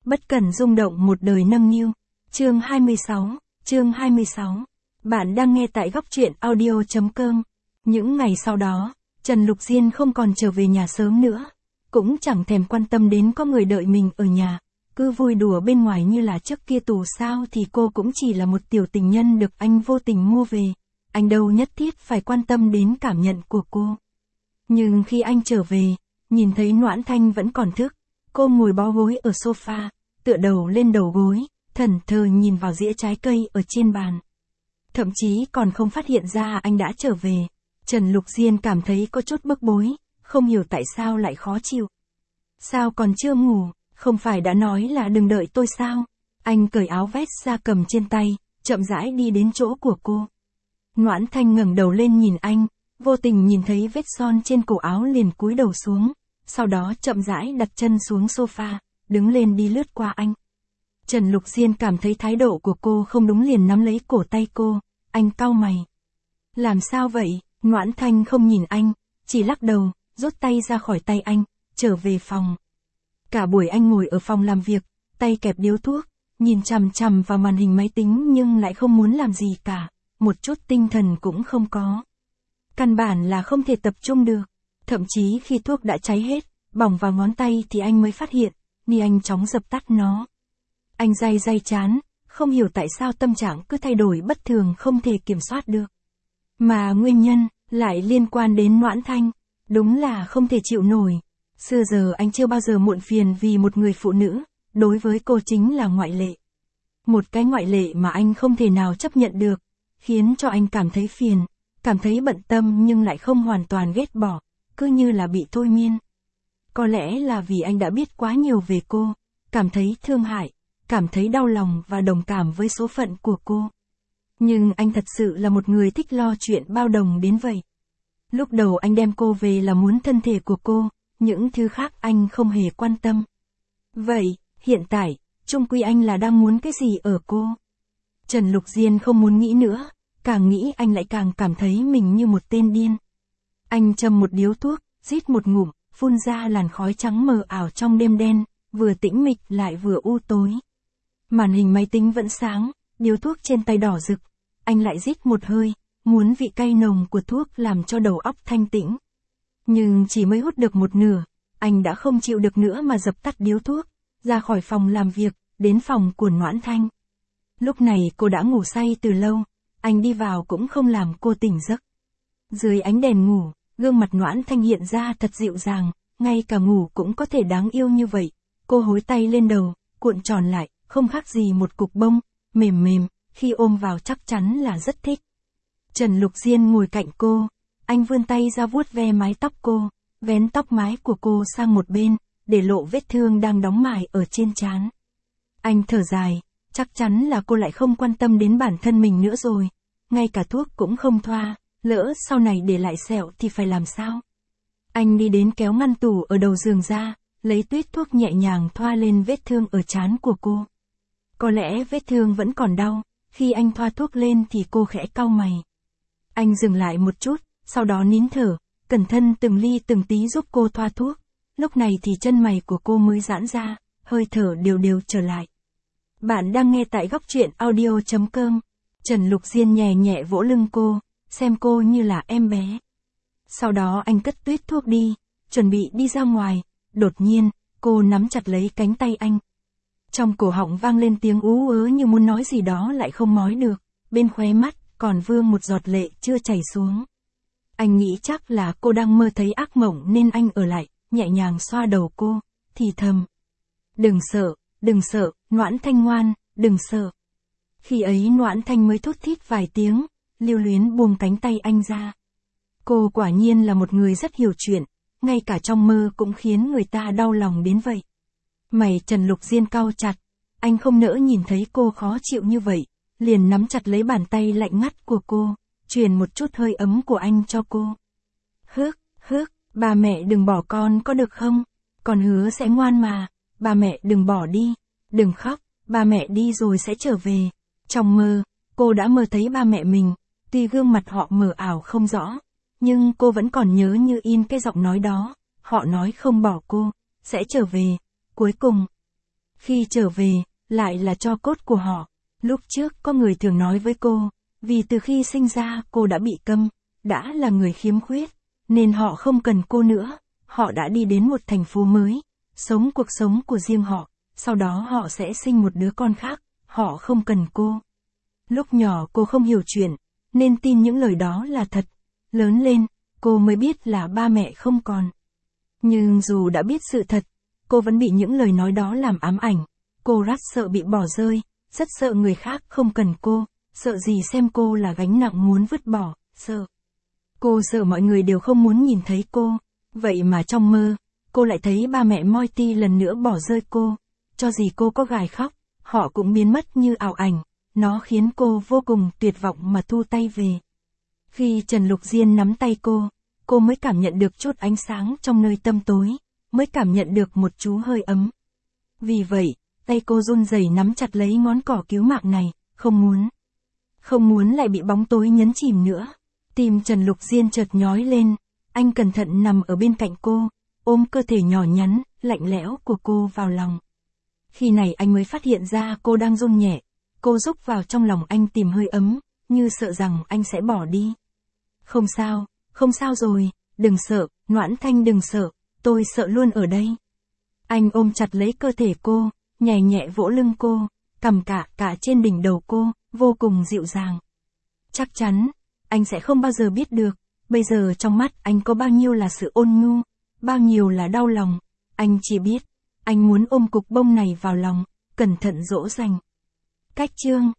Bất cần rung động một đời nâng niu. Chương 26. Bạn đang nghe tại góc truyện audio.com. Những ngày sau đó, Trần Lục Diên không còn trở về nhà sớm nữa. Cũng chẳng thèm quan tâm đến có người đợi mình ở nhà. Cứ vui đùa bên ngoài như là trước kia dù sao thì cô cũng chỉ là một tiểu tình nhân được anh vô tình mua về. Anh đâu nhất thiết phải quan tâm đến cảm nhận của cô. Nhưng khi anh trở về, nhìn thấy Noãn Thanh vẫn còn thức. Cô ngồi bó gối ở sofa, tựa đầu lên đầu gối, thẫn thờ nhìn vào dĩa trái cây ở trên bàn. Thậm chí còn không phát hiện ra anh đã trở về. Trần Lục Diên cảm thấy có chút bức bối, không hiểu tại sao lại khó chịu. Sao còn chưa ngủ, không phải đã nói là đừng đợi tôi sao? Anh cởi áo vest ra cầm trên tay, chậm rãi đi đến chỗ của cô. Noãn Thanh ngẩng đầu lên nhìn anh, vô tình nhìn thấy vết son trên cổ áo liền cúi đầu xuống, sau đó chậm rãi đặt chân xuống sofa, đứng lên đi lướt qua anh. Trần Lục Diên cảm thấy thái độ của cô không đúng liền nắm lấy cổ tay cô, anh cau mày. Làm sao vậy? Noãn Thanh không nhìn anh, chỉ lắc đầu, rút tay ra khỏi tay anh, trở về phòng. Cả buổi anh ngồi ở phòng làm việc, tay kẹp điếu thuốc, nhìn chằm chằm vào màn hình máy tính nhưng lại không muốn làm gì cả, một chút tinh thần cũng không có. Căn bản là không thể tập trung được, thậm chí khi thuốc đã cháy hết, bỏng vào ngón tay thì anh mới phát hiện, ni anh chóng dập tắt nó. Anh day chán, không hiểu tại sao tâm trạng cứ thay đổi bất thường không thể kiểm soát được. Mà nguyên nhân, lại liên quan đến Noãn Thanh, đúng là không thể chịu nổi. Xưa giờ anh chưa bao giờ muộn phiền vì một người phụ nữ, đối với cô chính là ngoại lệ. Một cái ngoại lệ mà anh không thể nào chấp nhận được, khiến cho anh cảm thấy phiền, cảm thấy bận tâm nhưng lại không hoàn toàn ghét bỏ, cứ như là bị thôi miên. Có lẽ là vì anh đã biết quá nhiều về cô, cảm thấy thương hại, cảm thấy đau lòng và đồng cảm với số phận của cô. Nhưng anh thật sự là một người thích lo chuyện bao đồng đến vậy. Lúc đầu anh đem cô về là muốn thân thể của cô, những thứ khác anh không hề quan tâm. Vậy, hiện tại, chung quy anh là đang muốn cái gì ở cô? Trần Lục Diên không muốn nghĩ nữa, càng nghĩ anh lại càng cảm thấy mình như một tên điên. Anh châm một điếu thuốc, rít một ngụm, phun ra làn khói trắng mờ ảo trong đêm đen, vừa tĩnh mịch lại vừa u tối. Màn hình máy tính vẫn sáng, điếu thuốc trên tay đỏ rực. Anh lại rít một hơi, muốn vị cay nồng của thuốc làm cho đầu óc thanh tĩnh. Nhưng chỉ mới hút được một nửa, anh đã không chịu được nữa mà dập tắt điếu thuốc, ra khỏi phòng làm việc, đến phòng của Noãn Thanh. Lúc này cô đã ngủ say từ lâu, anh đi vào cũng không làm cô tỉnh giấc. Dưới ánh đèn ngủ, gương mặt Noãn Thanh hiện ra thật dịu dàng, ngay cả ngủ cũng có thể đáng yêu như vậy. Cô hối tay lên đầu, cuộn tròn lại, không khác gì một cục bông, mềm mềm, khi ôm vào chắc chắn là rất thích. Trần Lục Diên ngồi cạnh cô, anh vươn tay ra vuốt ve mái tóc cô, vén tóc mái của cô sang một bên, để lộ vết thương đang đóng mài ở trên trán. Anh thở dài, chắc chắn là cô lại không quan tâm đến bản thân mình nữa rồi, ngay cả thuốc cũng không thoa, lỡ sau này để lại sẹo thì phải làm sao? Anh đi đến kéo ngăn tủ ở đầu giường ra, lấy tuýt thuốc nhẹ nhàng thoa lên vết thương ở trán của cô. Có lẽ vết thương vẫn còn đau, khi anh thoa thuốc lên thì cô khẽ cau mày. Anh dừng lại một chút, sau đó nín thở, cẩn thận từng ly từng tí giúp cô thoa thuốc. Lúc này thì chân mày của cô mới giãn ra, hơi thở đều đều trở lại. Bạn đang nghe tại góc truyện audio.com. Trần Lục Diên nhẹ nhẹ vỗ lưng cô, xem cô như là em bé. Sau đó anh cất tuýt thuốc đi, chuẩn bị đi ra ngoài. Đột nhiên, cô nắm chặt lấy cánh tay anh. Trong cổ họng vang lên tiếng ú ớ như muốn nói gì đó lại không nói được, bên khóe mắt còn vương một giọt lệ chưa chảy xuống. Anh nghĩ chắc là cô đang mơ thấy ác mộng nên anh ở lại, nhẹ nhàng xoa đầu cô, thì thầm. Đừng sợ, Noãn Thanh ngoan, đừng sợ. Khi ấy Noãn Thanh mới thút thít vài tiếng, lưu luyến buông cánh tay anh ra. Cô quả nhiên là một người rất hiểu chuyện, ngay cả trong mơ cũng khiến người ta đau lòng đến vậy. Mày Trần Lục Diên cau chặt, anh không nỡ nhìn thấy cô khó chịu như vậy, liền nắm chặt lấy bàn tay lạnh ngắt của cô, truyền một chút hơi ấm của anh cho cô. Hước, ba mẹ đừng bỏ con có được không? Con hứa sẽ ngoan mà, ba mẹ đừng bỏ đi, đừng khóc, ba mẹ đi rồi sẽ trở về. Trong mơ, cô đã mơ thấy ba mẹ mình, tuy gương mặt họ mờ ảo không rõ, nhưng cô vẫn còn nhớ như in cái giọng nói đó, họ nói không bỏ cô, sẽ trở về, cuối cùng. Khi trở về, lại là tro cốt của họ. Lúc trước có người thường nói với cô, vì từ khi sinh ra cô đã bị câm, đã là người khiếm khuyết, nên họ không cần cô nữa, họ đã đi đến một thành phố mới, sống cuộc sống của riêng họ, sau đó họ sẽ sinh một đứa con khác, họ không cần cô. Lúc nhỏ cô không hiểu chuyện, nên tin những lời đó là thật. Lớn lên, cô mới biết là ba mẹ không còn. Nhưng dù đã biết sự thật, cô vẫn bị những lời nói đó làm ám ảnh. Cô rất sợ bị bỏ rơi, rất sợ người khác không cần cô, sợ gì xem cô là gánh nặng muốn vứt bỏ, sợ. Cô sợ mọi người đều không muốn nhìn thấy cô. Vậy mà trong mơ, cô lại thấy ba mẹ Morty lần nữa bỏ rơi cô. Cho gì cô có gào khóc, họ cũng biến mất như ảo ảnh. Nó khiến cô vô cùng tuyệt vọng mà thu tay về. Khi Trần Lục Diên nắm tay cô mới cảm nhận được chút ánh sáng trong nơi tăm tối, mới cảm nhận được một chút hơi ấm. Vì vậy, tay cô run rẩy nắm chặt lấy ngón cỏ cứu mạng này, không muốn lại bị bóng tối nhấn chìm nữa. Tim Trần Lục Diên chợt nhói lên, anh cẩn thận nằm ở bên cạnh cô, ôm cơ thể nhỏ nhắn, lạnh lẽo của cô vào lòng. Khi này anh mới phát hiện ra cô đang run nhẹ, cô rúc vào trong lòng anh tìm hơi ấm, như sợ rằng anh sẽ bỏ đi. Không sao rồi, đừng sợ, Noãn Thanh đừng sợ, tôi sợ luôn ở đây. Anh ôm chặt lấy cơ thể cô, nhẹ nhẹ vỗ lưng cô, cầm cả trên đỉnh đầu cô, vô cùng dịu dàng. Chắc chắn, anh sẽ không bao giờ biết được, bây giờ trong mắt anh có bao nhiêu là sự ôn nhu, bao nhiêu là đau lòng, anh chỉ biết, anh muốn ôm cục bông này vào lòng, cẩn thận dỗ dành. Cách chương